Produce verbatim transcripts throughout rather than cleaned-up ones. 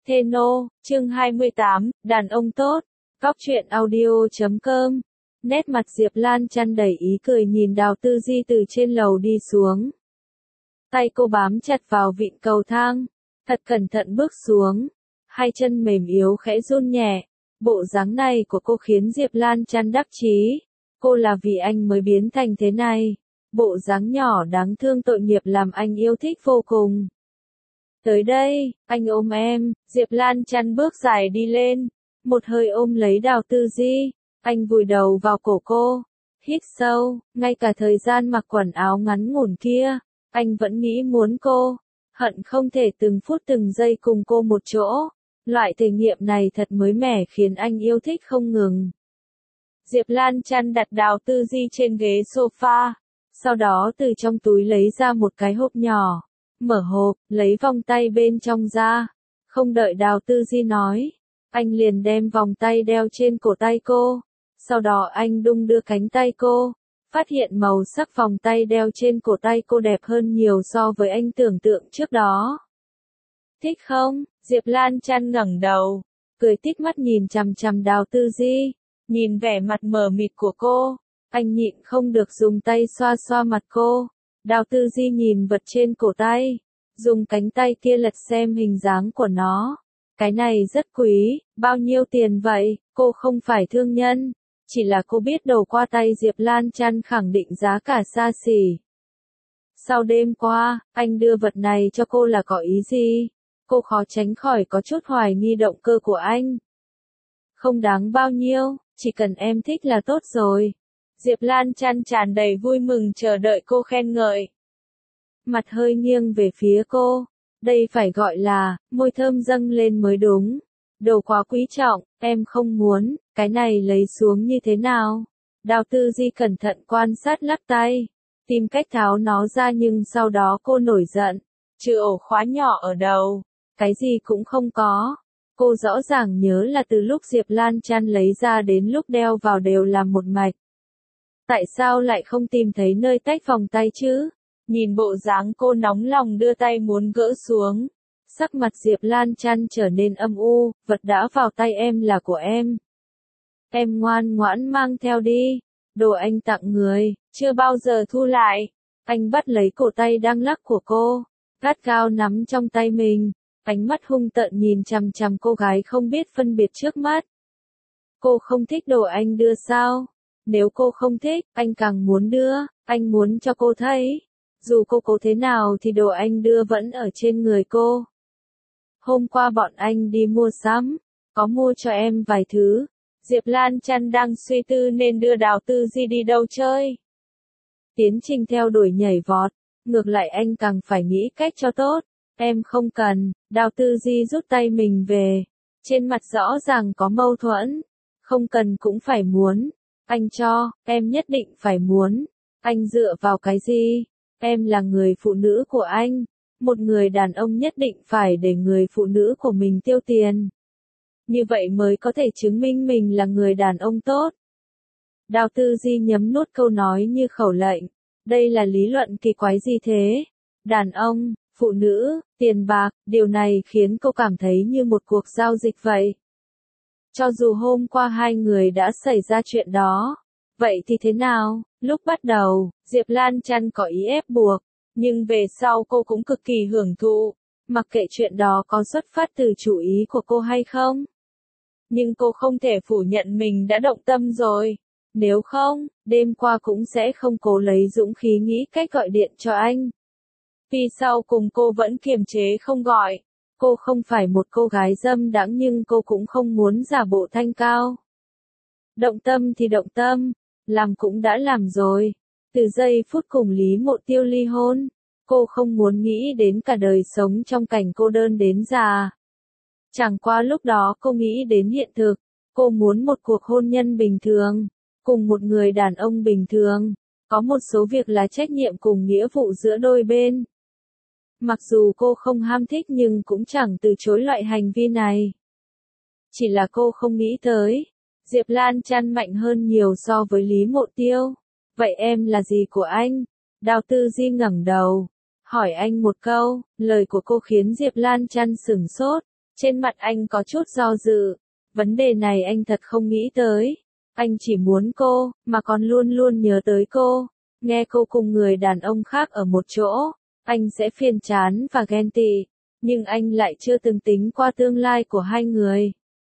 Theno, chương hai mươi tám, đàn ông tốt. Góc truyện audio chấm com. Nét mặt Diệp Lan tràn đầy ý cười nhìn Đào Tư Di từ trên lầu đi xuống. Tay cô bám chặt vào vịn cầu thang, thật cẩn thận bước xuống. Hai chân mềm yếu khẽ run nhẹ. Bộ dáng này của cô khiến Diệp Lan tràn đắc chí. Cô là vì anh mới biến thành thế này. Bộ dáng nhỏ đáng thương tội nghiệp làm anh yêu thích vô cùng. Tới đây, anh ôm em, Diệp Lan tràn bước dài đi lên. Một hơi ôm lấy Đào Tư Di, anh vùi đầu vào cổ cô. Hít sâu, ngay cả thời gian mặc quần áo ngắn ngủn kia, anh vẫn nghĩ muốn cô. Hận không thể từng phút từng giây cùng cô một chỗ. Loại thể nghiệm này thật mới mẻ khiến anh yêu thích không ngừng. Diệp Lan tràn đặt Đào Tư Di trên ghế sofa. Sau đó từ trong túi lấy ra một cái hộp nhỏ. Mở hộp, lấy vòng tay bên trong ra. Không đợi Đào Tư Di nói, anh liền đem vòng tay đeo trên cổ tay cô. Sau đó anh đung đưa cánh tay cô, phát hiện màu sắc vòng tay đeo trên cổ tay cô đẹp hơn nhiều so với anh tưởng tượng trước đó. Thích không? Diệp Lan tràn ngẩng đầu, cười tít mắt nhìn chằm chằm Đào Tư Di, nhìn vẻ mặt mờ mịt của cô, anh nhịn không được dùng tay xoa xoa mặt cô. Đào Tư Di nhìn vật trên cổ tay, dùng cánh tay kia lật xem hình dáng của nó. Cái này rất quý, bao nhiêu tiền vậy? Cô không phải thương nhân, chỉ là cô biết đầu qua tay Diệp Lan tràn khẳng định giá cả xa xỉ. Sau đêm qua, anh đưa vật này cho cô là có ý gì? Cô khó tránh khỏi có chút hoài nghi động cơ của anh. Không đáng bao nhiêu, chỉ cần em thích là tốt rồi. Diệp Lan tràn tràn đầy vui mừng chờ đợi cô khen ngợi. Mặt hơi nghiêng về phía cô. Đây phải gọi là, môi thơm dâng lên mới đúng. Đồ quá quý trọng, em không muốn, cái này lấy xuống như thế nào? Đào Tư Di cẩn thận quan sát lắc tay, tìm cách tháo nó ra nhưng sau đó cô nổi giận. Trừ ổ khóa nhỏ ở đầu, cái gì cũng không có. Cô rõ ràng nhớ là từ lúc Diệp Lan tràn lấy ra đến lúc đeo vào đều là một mạch. Tại sao lại không tìm thấy nơi tách vòng tay chứ? Nhìn bộ dáng cô nóng lòng đưa tay muốn gỡ xuống. Sắc mặt Diệp Lan tràn trở nên âm u, vật đã vào tay em là của em. Em ngoan ngoãn mang theo đi. Đồ anh tặng người, chưa bao giờ thu lại. Anh bắt lấy cổ tay đang lắc của cô, gắt gao nắm trong tay mình. Ánh mắt hung tợn nhìn chằm chằm cô gái không biết phân biệt trước mắt. Cô không thích đồ anh đưa sao? Nếu cô không thích, anh càng muốn đưa, anh muốn cho cô thấy. Dù cô cố thế nào thì đồ anh đưa vẫn ở trên người cô. Hôm qua bọn anh đi mua sắm, có mua cho em vài thứ. Diệp Lan tràn đang suy tư nên đưa Đào Tư Di đi đâu chơi. Tiến trình theo đuổi nhảy vọt, ngược lại anh càng phải nghĩ cách cho tốt. Em không cần, Đào Tư Di rút tay mình về. Trên mặt rõ ràng có mâu thuẫn. Không cần cũng phải muốn. Anh cho, em nhất định phải muốn. Anh dựa vào cái gì? Em là người phụ nữ của anh. Một người đàn ông nhất định phải để người phụ nữ của mình tiêu tiền. Như vậy mới có thể chứng minh mình là người đàn ông tốt. Đào Tư Di nhấm nuốt câu nói như khẩu lệnh. Đây là lý luận kỳ quái gì thế? Đàn ông, phụ nữ, tiền bạc, điều này khiến cô cảm thấy như một cuộc giao dịch vậy. Cho dù hôm qua hai người đã xảy ra chuyện đó, vậy thì thế nào? Lúc bắt đầu, Diệp Lan tràn có ý ép buộc, nhưng về sau cô cũng cực kỳ hưởng thụ, mặc kệ chuyện đó có xuất phát từ chủ ý của cô hay không. Nhưng cô không thể phủ nhận mình đã động tâm rồi. Nếu không, đêm qua cũng sẽ không cố lấy dũng khí nghĩ cách gọi điện cho anh. Vì sau cùng cô vẫn kiềm chế không gọi. Cô không phải một cô gái dâm đãng nhưng cô cũng không muốn giả bộ thanh cao. Động tâm thì động tâm, làm cũng đã làm rồi. Từ giây phút cùng Lý Mộ Tiêu ly hôn, cô không muốn nghĩ đến cả đời sống trong cảnh cô đơn đến già. Chẳng qua lúc đó cô nghĩ đến hiện thực, cô muốn một cuộc hôn nhân bình thường, cùng một người đàn ông bình thường, có một số việc là trách nhiệm cùng nghĩa vụ giữa đôi bên. Mặc dù cô không ham thích nhưng cũng chẳng từ chối loại hành vi này. Chỉ là cô không nghĩ tới, Diệp Lan tràn mạnh hơn nhiều so với Lý Mộ Tiêu. Vậy em là gì của anh? Đào Tư Di ngẩng đầu, hỏi anh một câu, lời của cô khiến Diệp Lan tràn sửng sốt. Trên mặt anh có chút do dự. Vấn đề này anh thật không nghĩ tới. Anh chỉ muốn cô, mà còn luôn luôn nhớ tới cô. Nghe cô cùng người đàn ông khác ở một chỗ, anh sẽ phiền chán và ghen tị. Nhưng anh lại chưa từng tính qua tương lai của hai người.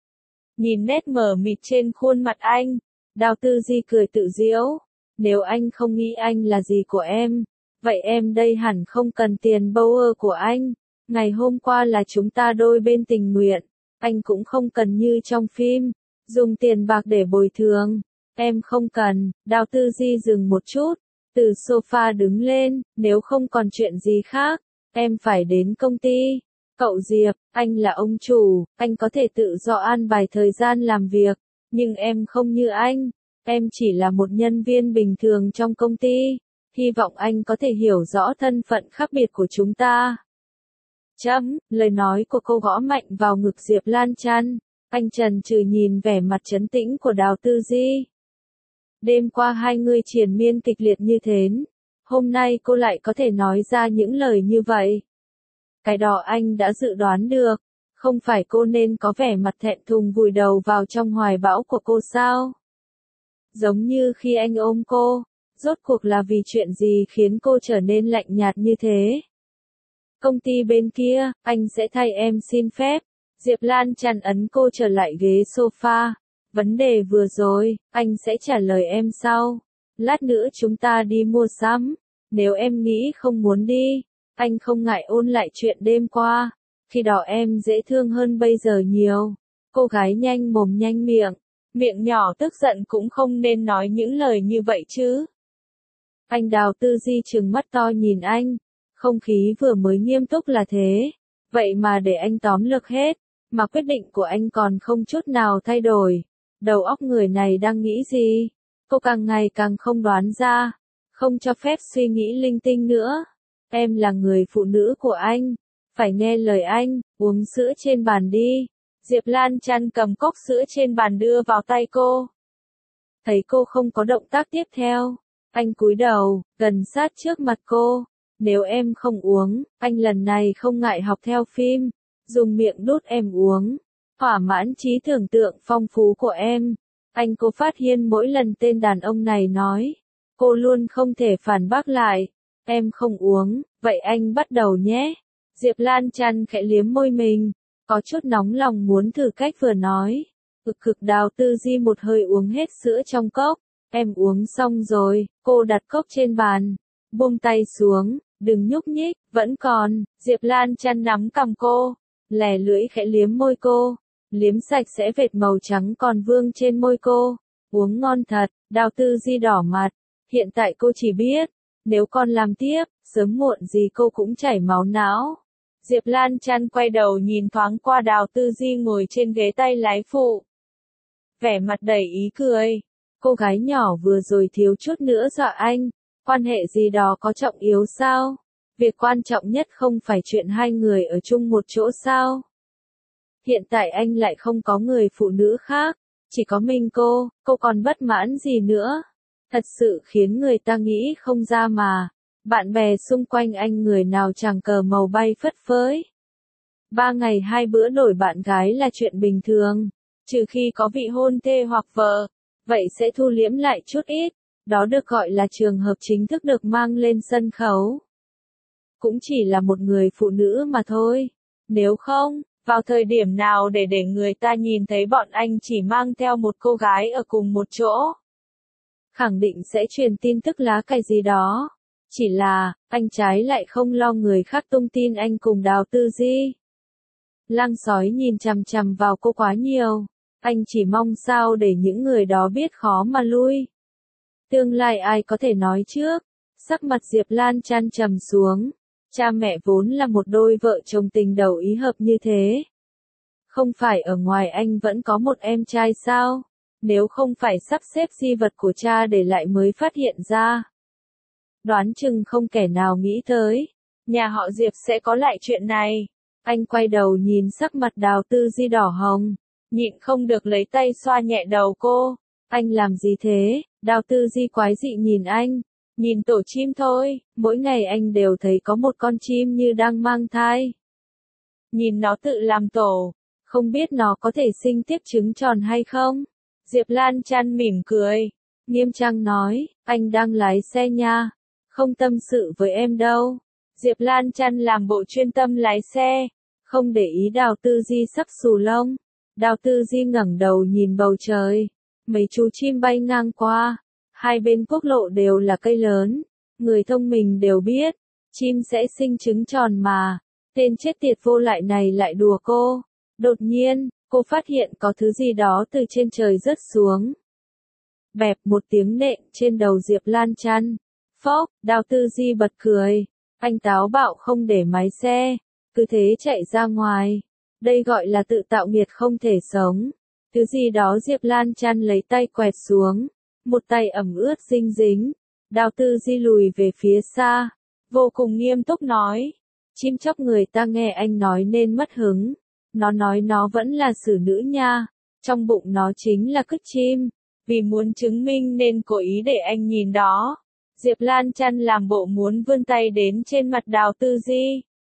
Nhìn nét mờ mịt trên khuôn mặt anh, Đào Tư Di cười tự giễu. Nếu anh không nghĩ anh là gì của em, vậy em đây hẳn không cần tiền Bauer của anh. Ngày hôm qua là chúng ta đôi bên tình nguyện. Anh cũng không cần như trong phim, dùng tiền bạc để bồi thường. Em không cần. Đào Tư Di dừng một chút, từ sofa đứng lên. Nếu không còn chuyện gì khác, em phải đến công ty. Cậu Diệp, anh là ông chủ, anh có thể tự do an bài thời gian làm việc. Nhưng em không như anh. Em chỉ là một nhân viên bình thường trong công ty. Hy vọng anh có thể hiểu rõ thân phận khác biệt của chúng ta. Chấm, lời nói của cô gõ mạnh vào ngực Diệp Lan Chăn. Anh chần chừ nhìn vẻ mặt trấn tĩnh của Đào Tư Di. Đêm qua hai người triền miên kịch liệt như thế. Hôm nay cô lại có thể nói ra những lời như vậy. Cái đó anh đã dự đoán được. Không phải cô nên có vẻ mặt thẹn thùng vùi đầu vào trong hoài bão của cô sao? Giống như khi anh ôm cô. Rốt cuộc là vì chuyện gì khiến cô trở nên lạnh nhạt như thế? Công ty bên kia, anh sẽ thay em xin phép. Diệp Lan Chăn ấn cô trở lại ghế sofa. Vấn đề vừa rồi, anh sẽ trả lời em sau. Lát nữa chúng ta đi mua sắm. Nếu em nghĩ không muốn đi, anh không ngại ôn lại chuyện đêm qua. Khi đó em dễ thương hơn bây giờ nhiều. Cô gái nhanh mồm nhanh miệng. Miệng nhỏ tức giận cũng không nên nói những lời như vậy chứ. Anh Đào Tư Di trừng mắt to nhìn anh. Không khí vừa mới nghiêm túc là thế. Vậy mà để anh tóm lược hết. Mà quyết định của anh còn không chút nào thay đổi. Đầu óc người này đang nghĩ gì? Cô càng ngày càng không đoán ra. Không cho phép suy nghĩ linh tinh nữa. Em là người phụ nữ của anh. Phải nghe lời anh, uống sữa trên bàn đi. Diệp Lan Chăn cầm cốc sữa trên bàn đưa vào tay cô. Thấy cô không có động tác tiếp theo. Anh cúi đầu, gần sát trước mặt cô. Nếu em không uống, anh lần này không ngại học theo phim. Dùng miệng đút em uống. Thỏa mãn trí tưởng tượng phong phú của em. Anh cô phát hiện mỗi lần tên đàn ông này nói. Cô luôn không thể phản bác lại. Em không uống, vậy anh bắt đầu nhé. Diệp Lan Chăn khẽ liếm môi mình. Có chút nóng lòng muốn thử cách vừa nói. Cực cực Đào Tư Di một hơi uống hết sữa trong cốc. Em uống xong rồi, cô đặt cốc trên bàn. Buông tay xuống, đừng nhúc nhích, vẫn còn. Diệp Lan Chăn nắm cằm cô. Lè lưỡi khẽ liếm môi cô. Liếm sạch sẽ vệt màu trắng còn vương trên môi cô. Uống ngon thật. Đào Tư Di đỏ mặt. Hiện tại cô chỉ biết. Nếu con làm tiếp, sớm muộn gì cô cũng chảy máu não. Diệp Lan Chăn quay đầu nhìn thoáng qua Đào Tư Di ngồi trên ghế tay lái phụ. Vẻ mặt đầy ý cười. Cô gái nhỏ vừa rồi thiếu chút nữa dọa anh. Quan hệ gì đó có trọng yếu sao? Việc quan trọng nhất không phải chuyện hai người ở chung một chỗ sao? Hiện tại anh lại không có người phụ nữ khác. Chỉ có mình cô, cô còn bất mãn gì nữa? Thật sự khiến người ta nghĩ không ra mà. Bạn bè xung quanh anh người nào chẳng cờ màu bay phất phới. Ba ngày hai bữa đổi bạn gái là chuyện bình thường. Trừ khi có vị hôn thê hoặc vợ. Vậy sẽ thu liễm lại chút ít. Đó được gọi là trường hợp chính thức được mang lên sân khấu. Cũng chỉ là một người phụ nữ mà thôi. Nếu không, vào thời điểm nào để để người ta nhìn thấy bọn anh chỉ mang theo một cô gái ở cùng một chỗ? Khẳng định sẽ truyền tin tức lá cải gì đó. Chỉ là, anh trái lại không lo người khác tung tin anh cùng Đào Tư Di. Lăng sói nhìn chằm chằm vào cô quá nhiều. Anh chỉ mong sao để những người đó biết khó mà lui. Tương lai ai có thể nói trước. Sắc mặt Diệp Lan Chăn trầm xuống. Cha mẹ vốn là một đôi vợ chồng tình đầu ý hợp như thế. Không phải ở ngoài anh vẫn có một em trai sao? Nếu không phải sắp xếp di vật của cha để lại mới phát hiện ra. Đoán chừng không kẻ nào nghĩ tới. Nhà họ Diệp sẽ có lại chuyện này. Anh quay đầu nhìn sắc mặt Đào Tư Di đỏ hồng. Nhịn không được lấy tay xoa nhẹ đầu cô. Anh làm gì thế? Đào Tư Di quái dị nhìn anh. Nhìn tổ chim thôi, mỗi ngày anh đều thấy có một con chim như đang mang thai. nhìn nó tự làm tổ, không biết nó có thể sinh tiếp trứng tròn hay không? Diệp Lan Chăn mỉm cười, nghiêm trang nói, anh đang lái xe nha, không tâm sự với em đâu. Diệp Lan Chăn làm bộ chuyên tâm lái xe, không để ý Đào Tư Di sắp xù lông. Đào Tư Di ngẩng đầu nhìn bầu trời, mấy chú chim bay ngang qua, hai bên quốc lộ đều là cây lớn, người thông minh đều biết, chim sẽ sinh trứng tròn mà, tên chết tiệt vô lại này lại đùa cô. Đột nhiên, cô phát hiện có thứ gì đó từ trên trời rớt xuống. Bẹp một tiếng nện trên đầu Diệp Lan Chăn. Phốc, Đào Tư Di bật cười, anh táo bạo không để máy xe, cứ thế chạy ra ngoài. Đây gọi là tự tạo nghiệt không thể sống. Thứ gì đó Diệp Lan Chăn lấy tay quẹt xuống, một tay ẩm ướt dinh dính. Đào Tư Di lùi về phía xa, vô cùng nghiêm túc nói, chim chóc người ta nghe anh nói nên mất hứng. Nó nói nó vẫn là xử nữ nha, trong bụng nó chính là cứt chim, vì muốn chứng minh nên cố ý để anh nhìn đó. Diệp Lan Chăn làm bộ muốn vươn tay đến trên mặt Đào Tư Di.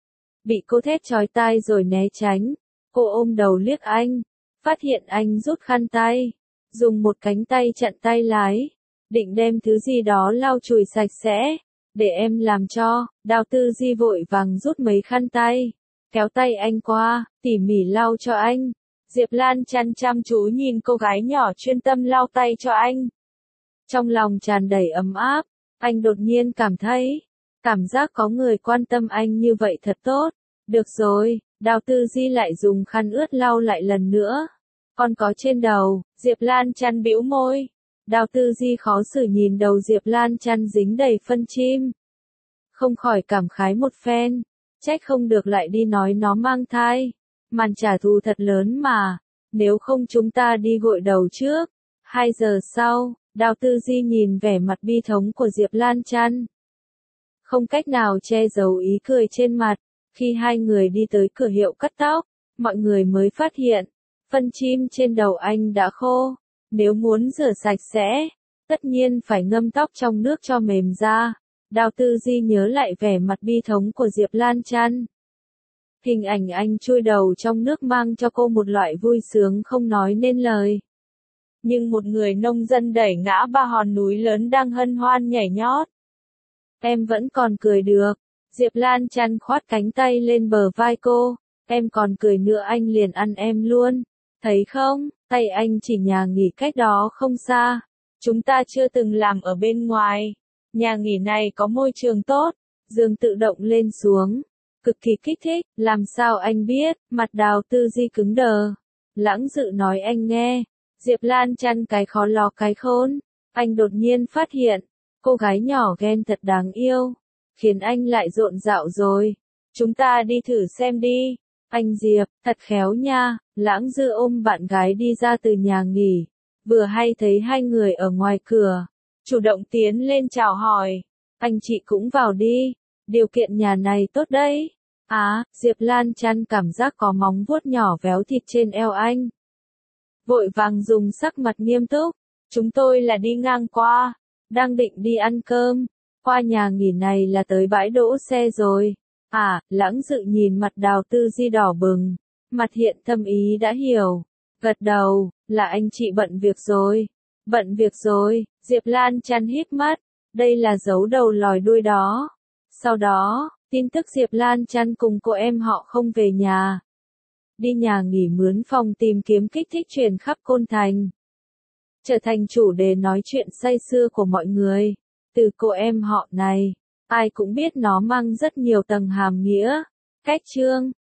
Bị cô thét chói tai rồi né tránh, cô ôm đầu liếc anh, phát hiện anh rút khăn tay, dùng một cánh tay chặn tay lái, định đem thứ gì đó lau chùi sạch sẽ, để em làm cho. Đào Tư Di vội vàng rút mấy khăn tay, kéo tay anh qua, tỉ mỉ lau cho anh. Diệp Lan Chăn chăm chú nhìn cô gái nhỏ chuyên tâm lau tay cho anh. Trong lòng tràn đầy ấm áp, anh đột nhiên cảm thấy, cảm giác có người quan tâm anh như vậy thật tốt. Được rồi, Đào Tư Di lại dùng khăn ướt lau lại lần nữa. Còn có trên đầu, Diệp Lan Chăn bĩu môi. Đào Tư Di khó xử nhìn đầu Diệp Lan Chăn dính đầy phân chim. Không khỏi cảm khái một phen, trách không được lại đi nói nó mang thai. Màn trả thù thật lớn mà, nếu không chúng ta đi gội đầu trước. Hai giờ sau, Đào Tư Di nhìn vẻ mặt bi thống của Diệp Lan Chăn, không cách nào che giấu ý cười trên mặt. Khi hai người đi tới cửa hiệu cắt tóc, mọi người mới phát hiện, phân chim trên đầu anh đã khô. Nếu muốn rửa sạch sẽ, tất nhiên phải ngâm tóc trong nước cho mềm ra. Đào Tư Di nhớ lại vẻ mặt bi thống của Diệp Lan Chăn. Hình ảnh anh chui đầu trong nước mang cho cô một loại vui sướng không nói nên lời. Nhưng một người nông dân đẩy ngã ba hòn núi lớn đang hân hoan nhảy nhót. Em vẫn còn cười được. Diệp Lan Chăn khoát cánh tay lên bờ vai cô. Em còn cười nữa anh liền ăn em luôn. Thấy không, tay anh chỉ nhà nghỉ cách đó không xa. Chúng ta chưa từng làm ở bên ngoài. Nhà nghỉ này có môi trường tốt. Giường tự động lên xuống. Cực kỳ kích thích, làm sao anh biết? Mặt Đào Tư Di cứng đờ. Lãng Dự nói anh nghe. Diệp Lan Chăn cái khó ló cái khôn. Anh đột nhiên phát hiện, cô gái nhỏ ghen thật đáng yêu, khiến anh lại rộn rạo rồi. Chúng ta đi thử xem đi. Anh Diệp, thật khéo nha. Lãng Dự ôm bạn gái đi ra từ nhà nghỉ, vừa hay thấy hai người ở ngoài cửa, chủ động tiến lên chào hỏi. Anh chị cũng vào đi, điều kiện nhà này tốt đấy. Á, à, Diệp Lan Chăn cảm giác có móng vuốt nhỏ véo thịt trên eo anh. Vội vàng dùng sắc mặt nghiêm túc. Chúng tôi là đi ngang qua, đang định đi ăn cơm. Qua nhà nghỉ này là tới bãi đỗ xe rồi. À, Lãng Dự nhìn mặt Đào Tư Di đỏ bừng, mặt hiện thâm ý đã hiểu. Gật đầu, là anh chị bận việc rồi. Bận việc rồi, Diệp Lan Chăn híp mắt. Đây là dấu đầu lòi đuôi đó. Sau đó, tin tức Diệp Lan Chăn cùng cô em họ không về nhà. Đi nhà nghỉ mướn phòng tìm kiếm kích thích truyền khắp Côn Thành. Trở thành chủ đề nói chuyện say sưa của mọi người. Từ cô em họ này, ai cũng biết nó mang rất nhiều tầng hàm nghĩa. Cách chương